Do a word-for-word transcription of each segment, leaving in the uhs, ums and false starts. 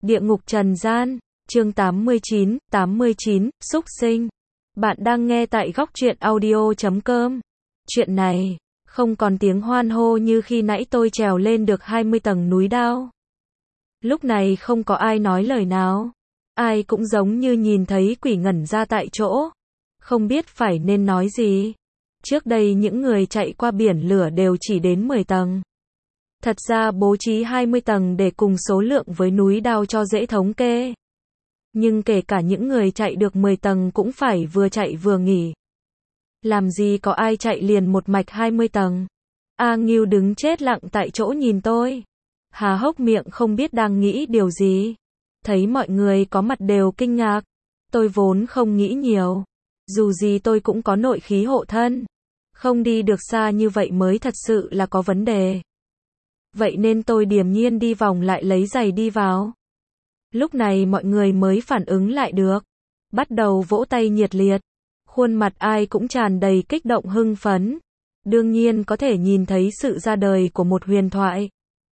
Địa ngục trần gian, chương tám mươi chín, tám mươi chín, súc sinh. Bạn đang nghe tại góc truyện audio chấm com. Chuyện này, không còn tiếng hoan hô như khi nãy tôi trèo lên được hai mươi tầng núi Đao. Lúc này không có ai nói lời nào. Ai cũng giống như nhìn thấy quỷ ngẩn ra tại chỗ. Không biết phải nên nói gì. Trước đây những người chạy qua biển lửa đều chỉ đến mười tầng. Thật ra bố trí hai mươi tầng để cùng số lượng với núi Đao cho dễ thống kê. Nhưng kể cả những người chạy được mười tầng cũng phải vừa chạy vừa nghỉ. Làm gì có ai chạy liền một mạch hai mươi tầng. A Ngưu đứng chết lặng tại chỗ nhìn tôi. Há hốc miệng không biết đang nghĩ điều gì. Thấy mọi người có mặt đều kinh ngạc. Tôi vốn không nghĩ nhiều. Dù gì tôi cũng có nội khí hộ thân. Không đi được xa như vậy mới thật sự là có vấn đề. Vậy nên tôi điềm nhiên đi vòng lại lấy giày đi vào. Lúc này mọi người mới phản ứng lại được. Bắt đầu vỗ tay nhiệt liệt. Khuôn mặt ai cũng tràn đầy kích động hưng phấn. Đương nhiên có thể nhìn thấy sự ra đời của một huyền thoại.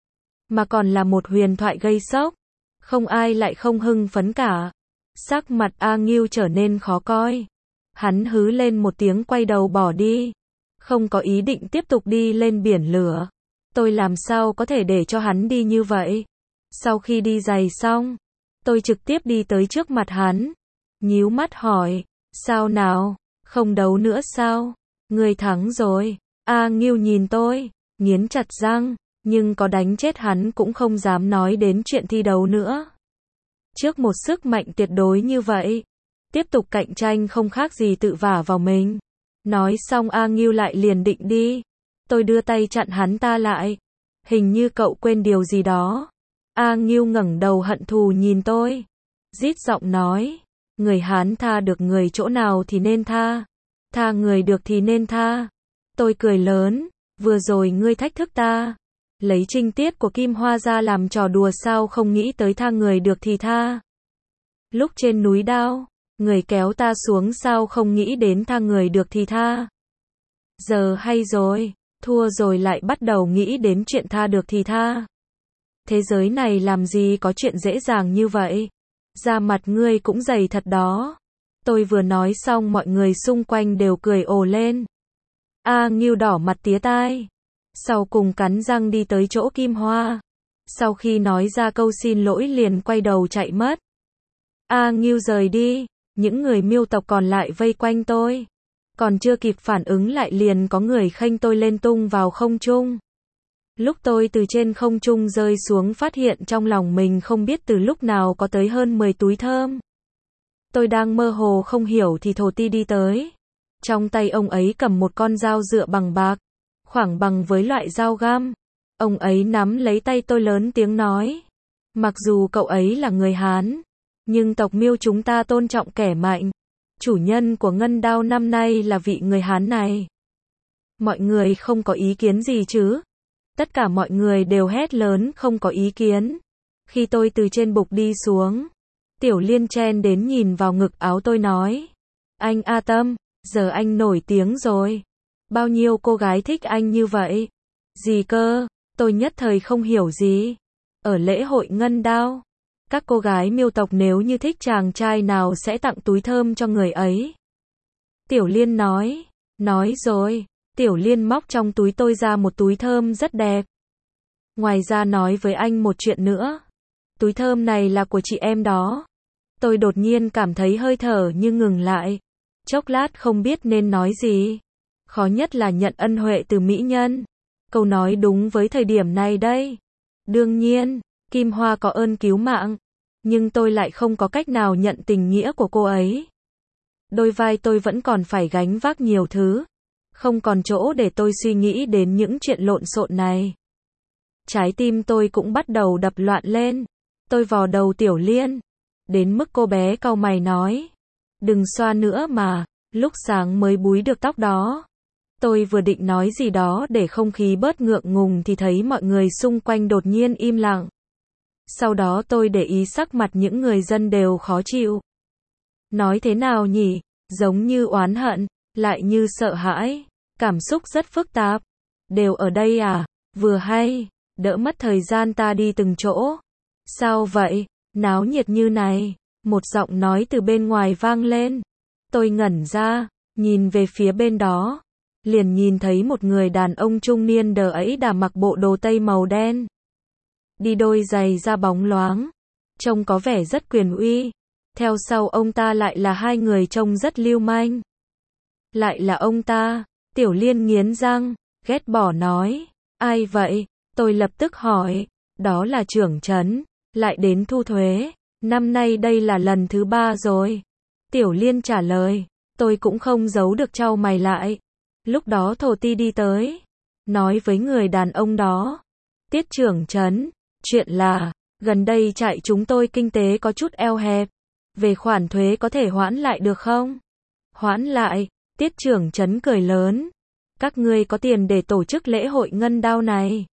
Mà còn là một huyền thoại gây sốc. Không ai lại không hưng phấn cả. Sắc mặt A Ngưu trở nên khó coi. Hắn hứ lên một tiếng quay đầu bỏ đi. Không có ý định tiếp tục đi lên biển lửa. Tôi làm sao có thể để cho hắn đi như vậy. Sau khi đi giày xong, tôi trực tiếp đi tới trước mặt hắn. Nhíu mắt hỏi, sao nào, không đấu nữa sao? Người thắng rồi. A Ngưu nhìn tôi, nghiến chặt răng, nhưng có đánh chết hắn cũng không dám nói đến chuyện thi đấu nữa. Trước một sức mạnh tuyệt đối như vậy, tiếp tục cạnh tranh không khác gì tự vả vào mình. Nói xong A Ngưu lại liền định đi. Tôi đưa tay chặn hắn ta lại. Hình như cậu quên điều gì đó. A Ngưu ngẩng đầu hận thù nhìn tôi. Rít giọng nói. Người Hán tha được người chỗ nào thì nên tha. Tha người được thì nên tha. Tôi cười lớn. Vừa rồi ngươi thách thức ta. Lấy trinh tiết của Kim Hoa ra làm trò đùa sao không nghĩ tới tha người được thì tha. Lúc trên núi Đao, người kéo ta xuống sao không nghĩ đến tha người được thì tha. Giờ hay rồi. Thua rồi lại bắt đầu nghĩ đến chuyện tha được thì tha. Thế giới này làm gì có chuyện dễ dàng như vậy. Da mặt ngươi cũng dày thật đó. Tôi vừa nói xong mọi người xung quanh đều cười ồ lên. A Ngưu đỏ mặt tía tai. Sau cùng cắn răng đi tới chỗ Kim Hoa. Sau khi nói ra câu xin lỗi liền quay đầu chạy mất. A Ngưu rời đi. Những người Miêu tộc còn lại vây quanh tôi. Còn chưa kịp phản ứng lại liền có người khênh tôi lên tung vào không trung. Lúc tôi từ trên không trung rơi xuống phát hiện trong lòng mình không biết từ lúc nào có tới hơn mười túi thơm. Tôi đang mơ hồ không hiểu thì Thổ Ti đi tới. Trong tay ông ấy cầm một con dao dựa bằng bạc, khoảng bằng với loại dao găm. Ông ấy nắm lấy tay tôi lớn tiếng nói. Mặc dù cậu ấy là người Hán, nhưng tộc Miêu chúng ta tôn trọng kẻ mạnh. Chủ nhân của ngân đao năm nay là vị người Hán này. Mọi người không có ý kiến gì chứ? Tất cả mọi người đều hét lớn không có ý kiến. Khi tôi từ trên bục đi xuống, Tiểu Liên chen đến nhìn vào ngực áo tôi nói. Anh A Tâm, giờ anh nổi tiếng rồi. Bao nhiêu cô gái thích anh như vậy? Gì cơ? Tôi nhất thời không hiểu gì. Ở lễ hội ngân đao, các cô gái Miêu tộc nếu như thích chàng trai nào sẽ tặng túi thơm cho người ấy. Tiểu Liên nói. Nói rồi. Tiểu Liên móc trong túi tôi ra một túi thơm rất đẹp. Ngoài ra nói với anh một chuyện nữa. Túi thơm này là của chị em đó. Tôi đột nhiên cảm thấy hơi thở như ngừng lại. Chốc lát không biết nên nói gì. Khó nhất là nhận ân huệ từ mỹ nhân. Câu nói đúng với thời điểm này đây. Đương nhiên, Kim Hoa có ơn cứu mạng. Nhưng tôi lại không có cách nào nhận tình nghĩa của cô ấy. Đôi vai tôi vẫn còn phải gánh vác nhiều thứ. Không còn chỗ để tôi suy nghĩ đến những chuyện lộn xộn này. Trái tim tôi cũng bắt đầu đập loạn lên. Tôi vò đầu Tiểu Liên. Đến mức cô bé cau mày nói. Đừng xoa nữa mà, lúc sáng mới búi được tóc đó. Tôi vừa định nói gì đó để không khí bớt ngượng ngùng thì thấy mọi người xung quanh đột nhiên im lặng. Sau đó tôi để ý sắc mặt những người dân đều khó chịu. Nói thế nào nhỉ, giống như oán hận, lại như sợ hãi, cảm xúc rất phức tạp. Đều ở đây à, vừa hay, đỡ mất thời gian ta đi từng chỗ. Sao vậy, Náo nhiệt như này, một giọng nói từ bên ngoài vang lên. Tôi ngẩn ra, nhìn về phía bên đó, liền nhìn thấy một người đàn ông trung niên đờ ấy đã mặc bộ đồ tây màu đen, đi đôi giày da bóng loáng, trông có vẻ rất quyền uy. Theo sau ông ta lại là hai người trông rất lưu manh. Lại là ông ta, Tiểu Liên nghiến răng, ghét bỏ nói, ai vậy? Tôi lập tức hỏi, đó là trưởng trấn, lại đến thu thuế, năm nay đây là lần thứ ba rồi. Tiểu Liên trả lời, tôi cũng không giấu được chau mày lại. Lúc đó Thổ Ti đi tới, nói với người đàn ông đó, Tiết trưởng trấn, chuyện là, gần đây trại chúng tôi kinh tế có chút eo hẹp, về khoản thuế có thể hoãn lại được không? Hoãn lại, Tiết trưởng trấn cười lớn, các ngươi có tiền để tổ chức lễ hội ngân đao này,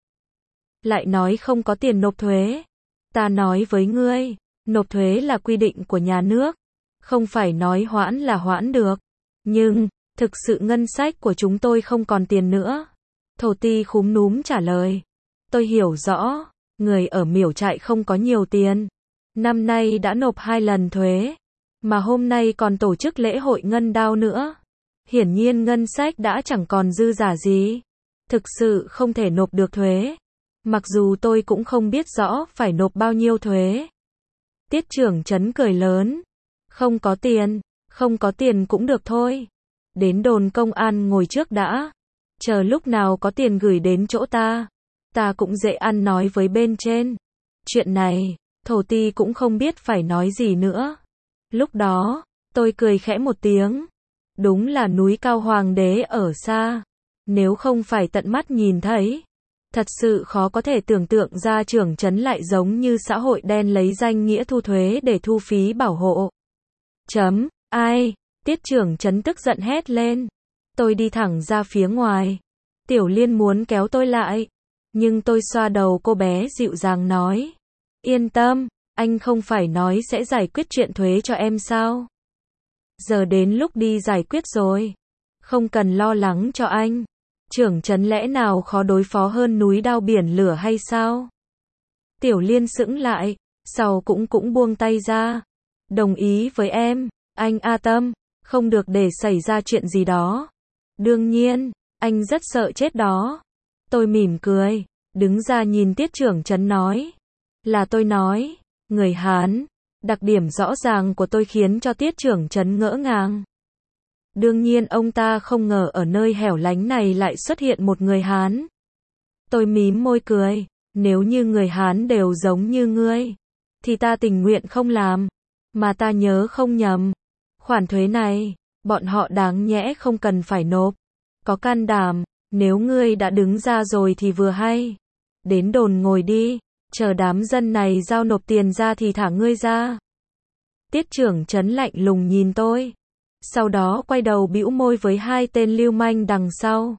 lại nói không có tiền nộp thuế. Ta nói với ngươi, nộp thuế là quy định của nhà nước, không phải nói hoãn là hoãn được. Nhưng, thực sự ngân sách của chúng tôi không còn tiền nữa. Thổ Ti khúm núm trả lời. Tôi hiểu rõ, người ở miểu trại không có nhiều tiền. Năm nay đã nộp hai lần thuế, mà hôm nay còn tổ chức lễ hội ngân đao nữa. Hiển nhiên ngân sách đã chẳng còn dư giả gì. Thực sự không thể nộp được thuế. Mặc dù tôi cũng không biết rõ phải nộp bao nhiêu thuế. Tiết trưởng trấn cười lớn. Không có tiền, không có tiền cũng được thôi. Đến đồn công an ngồi trước đã. Chờ lúc nào có tiền gửi đến chỗ ta. Ta cũng dễ ăn nói với bên trên. Chuyện này, Thổ Ti cũng không biết phải nói gì nữa. Lúc đó, tôi cười khẽ một tiếng. Đúng là núi cao hoàng đế ở xa. Nếu không phải tận mắt nhìn thấy, thật sự khó có thể tưởng tượng ra trưởng trấn lại giống như xã hội đen lấy danh nghĩa thu thuế để thu phí bảo hộ. Chấm, ai? Tiết trưởng trấn tức giận hét lên. Tôi đi thẳng ra phía ngoài. Tiểu Liên muốn kéo tôi lại, nhưng tôi xoa đầu cô bé dịu dàng nói. Yên tâm, anh không phải nói sẽ giải quyết chuyện thuế cho em sao? Giờ đến lúc đi giải quyết rồi. Không cần lo lắng cho anh. Trưởng trấn lẽ nào khó đối phó hơn núi đao biển lửa hay sao? Tiểu Liên sững lại, sau cũng cũng buông tay ra. Đồng ý với em, anh A Tâm, không được để xảy ra chuyện gì đó. Đương nhiên, anh rất sợ chết đó. Tôi mỉm cười, đứng ra nhìn Tiết trưởng trấn nói. Là tôi nói, người Hán. Đặc điểm rõ ràng của tôi khiến cho Tiết trưởng trấn ngỡ ngàng. Đương nhiên ông ta không ngờ ở nơi hẻo lánh này lại xuất hiện một người Hán. Tôi mím môi cười, nếu như người Hán đều giống như ngươi, thì ta tình nguyện không làm. Mà ta nhớ không nhầm, khoản thuế này, bọn họ đáng nhẽ không cần phải nộp. Có can đảm, nếu ngươi đã đứng ra rồi thì vừa hay. Đến đồn ngồi đi, chờ đám dân này giao nộp tiền ra thì thả ngươi ra. Tiết trưởng trấn lạnh lùng nhìn tôi. Sau đó quay đầu bĩu môi với hai tên lưu manh đằng sau.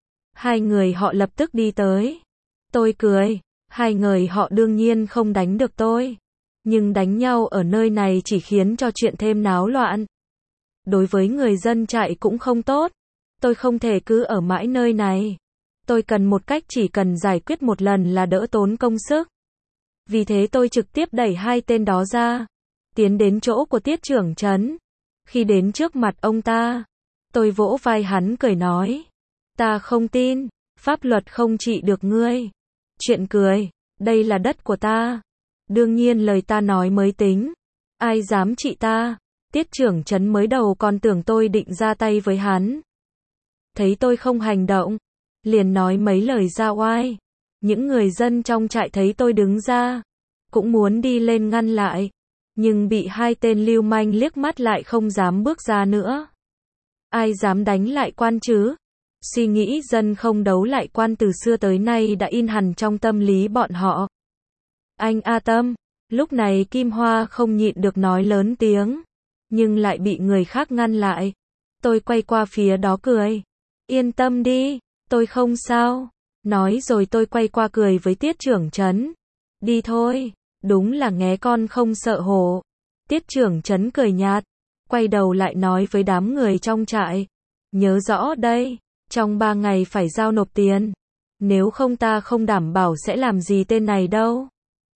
Hai người họ lập tức đi tới. Tôi cười, hai người họ đương nhiên không đánh được tôi. Nhưng đánh nhau ở nơi này chỉ khiến cho chuyện thêm náo loạn. Đối với người dân trại cũng không tốt. Tôi không thể cứ ở mãi nơi này. Tôi cần một cách chỉ cần giải quyết một lần là đỡ tốn công sức. Vì thế tôi trực tiếp đẩy hai tên đó ra. Tiến đến chỗ của Tiết trưởng trấn. Khi đến trước mặt ông ta, tôi vỗ vai hắn cười nói. Ta không tin, pháp luật không trị được ngươi. Chuyện cười, đây là đất của ta. Đương nhiên lời ta nói mới tính. Ai dám trị ta? Tiết trưởng trấn mới đầu còn tưởng tôi định ra tay với hắn. Thấy tôi không hành động, liền nói mấy lời ra oai. Những người dân trong trại thấy tôi đứng ra, cũng muốn đi lên ngăn lại. Nhưng bị hai tên lưu manh liếc mắt lại không dám bước ra nữa. Ai dám đánh lại quan chứ? Suy nghĩ dân không đấu lại quan từ xưa tới nay đã in hằn trong tâm lý bọn họ. Anh A Tâm, lúc này Kim Hoa không nhịn được nói lớn tiếng, nhưng lại bị người khác ngăn lại. Tôi quay qua phía đó cười. Yên tâm đi, tôi không sao. Nói rồi tôi quay qua cười với Tiết trưởng trấn. Đi thôi, đúng là nghé con không sợ hổ. Tiết trưởng trấn cười nhạt, quay đầu lại nói với đám người trong trại. Nhớ rõ đây, trong ba ngày phải giao nộp tiền. Nếu không ta không đảm bảo sẽ làm gì tên này đâu.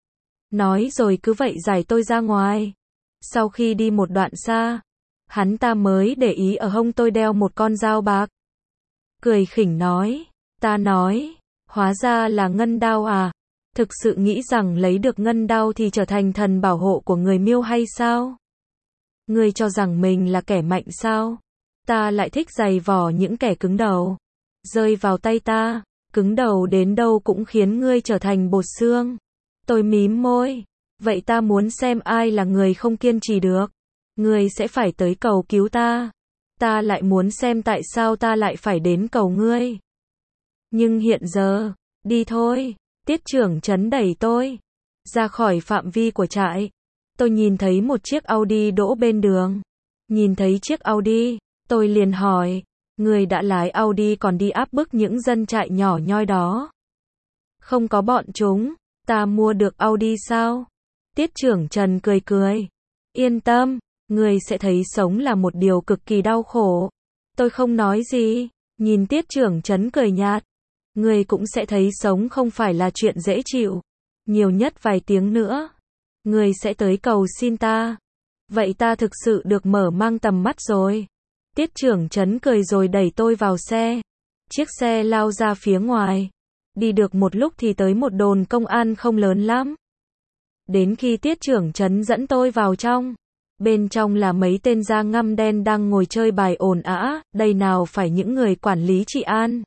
Nói rồi cứ vậy giải tôi ra ngoài. Sau khi đi một đoạn xa, hắn ta mới để ý ở hông tôi đeo một con dao bạc. Cười khỉnh nói, ta nói, hóa ra là ngân đao à? Thực sự nghĩ rằng lấy được ngân đao thì trở thành thần bảo hộ của người Miêu hay sao? Ngươi cho rằng mình là kẻ mạnh sao? Ta lại thích giày vò những kẻ cứng đầu. Rơi vào tay ta, cứng đầu đến đâu cũng khiến ngươi trở thành bột xương. Tôi mím môi. Vậy ta muốn xem ai là người không kiên trì được. Ngươi sẽ phải tới cầu cứu ta. Ta lại muốn xem tại sao ta lại phải đến cầu ngươi. Nhưng hiện giờ, đi thôi. Tiết trưởng trấn đẩy tôi ra khỏi phạm vi của trại. Tôi nhìn thấy một chiếc Audi đỗ bên đường. Nhìn thấy chiếc Audi, tôi liền hỏi, người đã lái Audi còn đi áp bức những dân trại nhỏ nhoi đó. Không có bọn chúng, ta mua được Audi sao? Tiết trưởng Trần cười cười. Yên tâm, người sẽ thấy sống là một điều cực kỳ đau khổ. Tôi không nói gì, nhìn Tiết trưởng Trấn cười nhạt. Người cũng sẽ thấy sống không phải là chuyện dễ chịu. Nhiều nhất vài tiếng nữa, người sẽ tới cầu xin ta. Vậy ta thực sự được mở mang tầm mắt rồi. Tiết trưởng Trấn cười rồi đẩy tôi vào xe. Chiếc xe lao ra phía ngoài. Đi được một lúc thì tới một đồn công an không lớn lắm. Đến khi Tiết trưởng Trấn dẫn tôi vào trong. Bên trong là mấy tên da ngăm đen đang ngồi chơi bài ồn ào, đây nào phải những người quản lý trị an.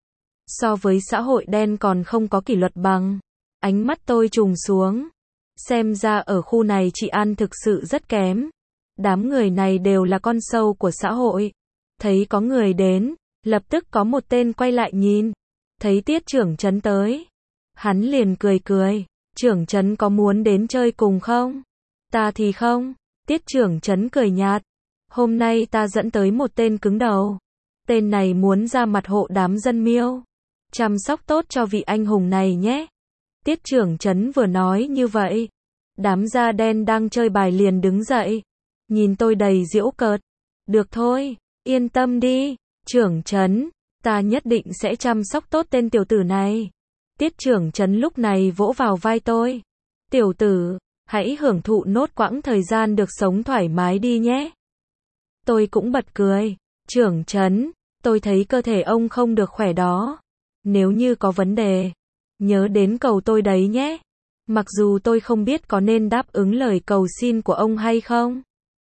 So với xã hội đen còn không có kỷ luật bằng. Ánh mắt tôi trùng xuống. Xem ra ở khu này trị an thực sự rất kém. Đám người này đều là con sâu của xã hội. Thấy có người đến, lập tức có một tên quay lại nhìn. Thấy Tiết trưởng Trấn tới. Hắn liền cười cười. Trưởng Trấn có muốn đến chơi cùng không? Ta thì không. Tiết trưởng Trấn cười nhạt. Hôm nay ta dẫn tới một tên cứng đầu. Tên này muốn ra mặt hộ đám dân Miêu. Chăm sóc tốt cho vị anh hùng này nhé. Tiết trưởng Trấn vừa nói như vậy. Đám da đen đang chơi bài liền đứng dậy. Nhìn tôi đầy giễu cợt. Được thôi, yên tâm đi, trưởng Trấn. Ta nhất định sẽ chăm sóc tốt tên tiểu tử này. Tiết trưởng Trấn lúc này vỗ vào vai tôi. Tiểu tử, hãy hưởng thụ nốt quãng thời gian được sống thoải mái đi nhé. Tôi cũng bật cười. Trưởng Trấn, tôi thấy cơ thể ông không được khỏe đó. Nếu như có vấn đề, nhớ đến cầu tôi đấy nhé. Mặc dù tôi không biết có nên đáp ứng lời cầu xin của ông hay không.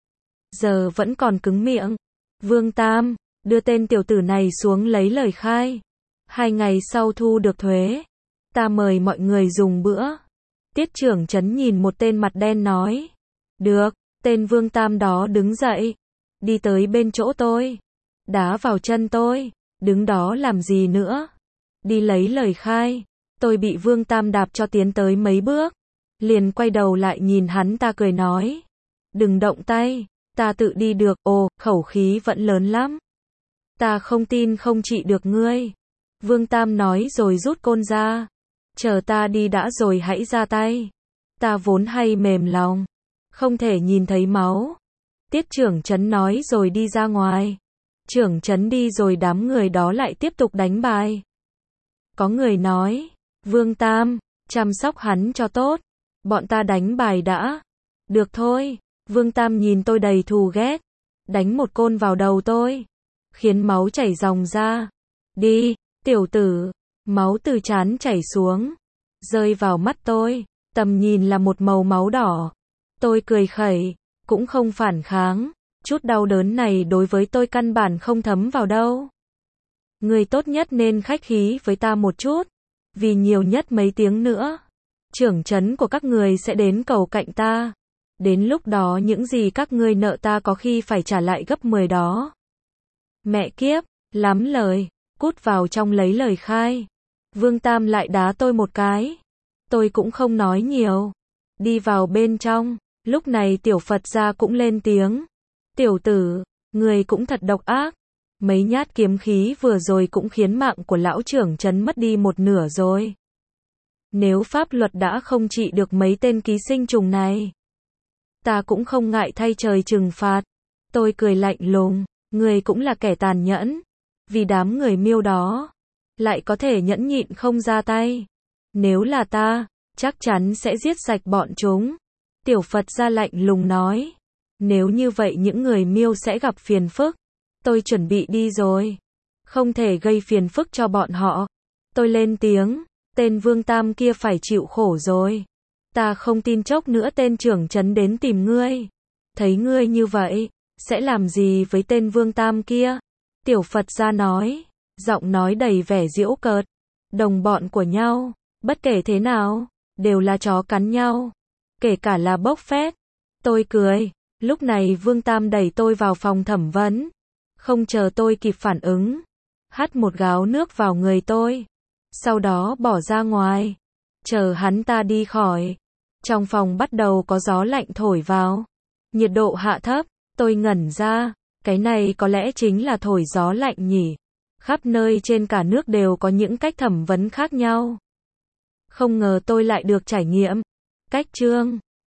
Giờ vẫn còn cứng miệng. Vương Tam, đưa tên tiểu tử này xuống lấy lời khai. Hai ngày sau thu được thuế. Ta mời mọi người dùng bữa. Tiết trưởng Trấn nhìn một tên mặt đen nói. Được, tên Vương Tam đó đứng dậy. Đi tới bên chỗ tôi. Đá vào chân tôi. Đứng đó làm gì nữa? Đi lấy lời khai. Tôi bị Vương Tam đạp cho tiến tới mấy bước. Liền quay đầu lại nhìn hắn ta cười nói. Đừng động tay. Ta tự đi được. Ồ, khẩu khí vẫn lớn lắm. Ta không tin không trị được ngươi. Vương Tam nói rồi rút côn ra. Chờ ta đi đã rồi hãy ra tay. Ta vốn hay mềm lòng. Không thể nhìn thấy máu. Tiết trưởng Trấn nói rồi đi ra ngoài. Trưởng Trấn đi rồi đám người đó lại tiếp tục đánh bài. Có người nói. Vương Tam, chăm sóc hắn cho tốt. Bọn ta đánh bài đã. Được thôi. Vương Tam nhìn tôi đầy thù ghét. Đánh một côn vào đầu tôi. Khiến máu chảy ròng ra. Đi, tiểu tử. Máu từ trán chảy xuống. Rơi vào mắt tôi. Tầm nhìn là một màu máu đỏ. Tôi cười khẩy. Cũng không phản kháng. Chút đau đớn này đối với tôi căn bản không thấm vào đâu. Người tốt nhất nên khách khí với ta một chút. Vì nhiều nhất mấy tiếng nữa. Trưởng trấn của các người sẽ đến cầu cạnh ta. Đến lúc đó những gì các ngươi nợ ta có khi phải trả lại gấp mười đó. Mẹ kiếp, lắm lời. Cút vào trong lấy lời khai. Vương Tam lại đá tôi một cái. Tôi cũng không nói nhiều. Đi vào bên trong. Lúc này tiểu Phật gia cũng lên tiếng. Tiểu tử, người cũng thật độc ác. Mấy nhát kiếm khí vừa rồi cũng khiến mạng của lão trưởng trấn mất đi một nửa rồi. Nếu pháp luật đã không trị được mấy tên ký sinh trùng này, ta cũng không ngại thay trời trừng phạt. Tôi cười lạnh lùng, người cũng là kẻ tàn nhẫn. Vì đám người Miêu đó, lại có thể nhẫn nhịn không ra tay. Nếu là ta, chắc chắn sẽ giết sạch bọn chúng. Tiểu Phật gia lạnh lùng nói. Nếu như vậy những người Miêu sẽ gặp phiền phức. Tôi chuẩn bị đi rồi. Không thể gây phiền phức cho bọn họ. Tôi lên tiếng. Tên Vương Tam kia phải chịu khổ rồi. Ta không tin chốc nữa tên trưởng trấn đến tìm ngươi. Thấy ngươi như vậy, sẽ làm gì với tên Vương Tam kia? Tiểu Phật gia nói. Giọng nói đầy vẻ giễu cợt. Đồng bọn của nhau, bất kể thế nào, đều là chó cắn nhau. Kể cả là bốc phét. Tôi cười. Lúc này Vương Tam đẩy tôi vào phòng thẩm vấn. Không chờ tôi kịp phản ứng. Hắt một gáo nước vào người tôi. Sau đó bỏ ra ngoài. Chờ hắn ta đi khỏi. Trong phòng bắt đầu có gió lạnh thổi vào. Nhiệt độ hạ thấp. Tôi ngẩn ra. Cái này có lẽ chính là thổi gió lạnh nhỉ. Khắp nơi trên cả nước đều có những cách thẩm vấn khác nhau. Không ngờ tôi lại được trải nghiệm. Cách chương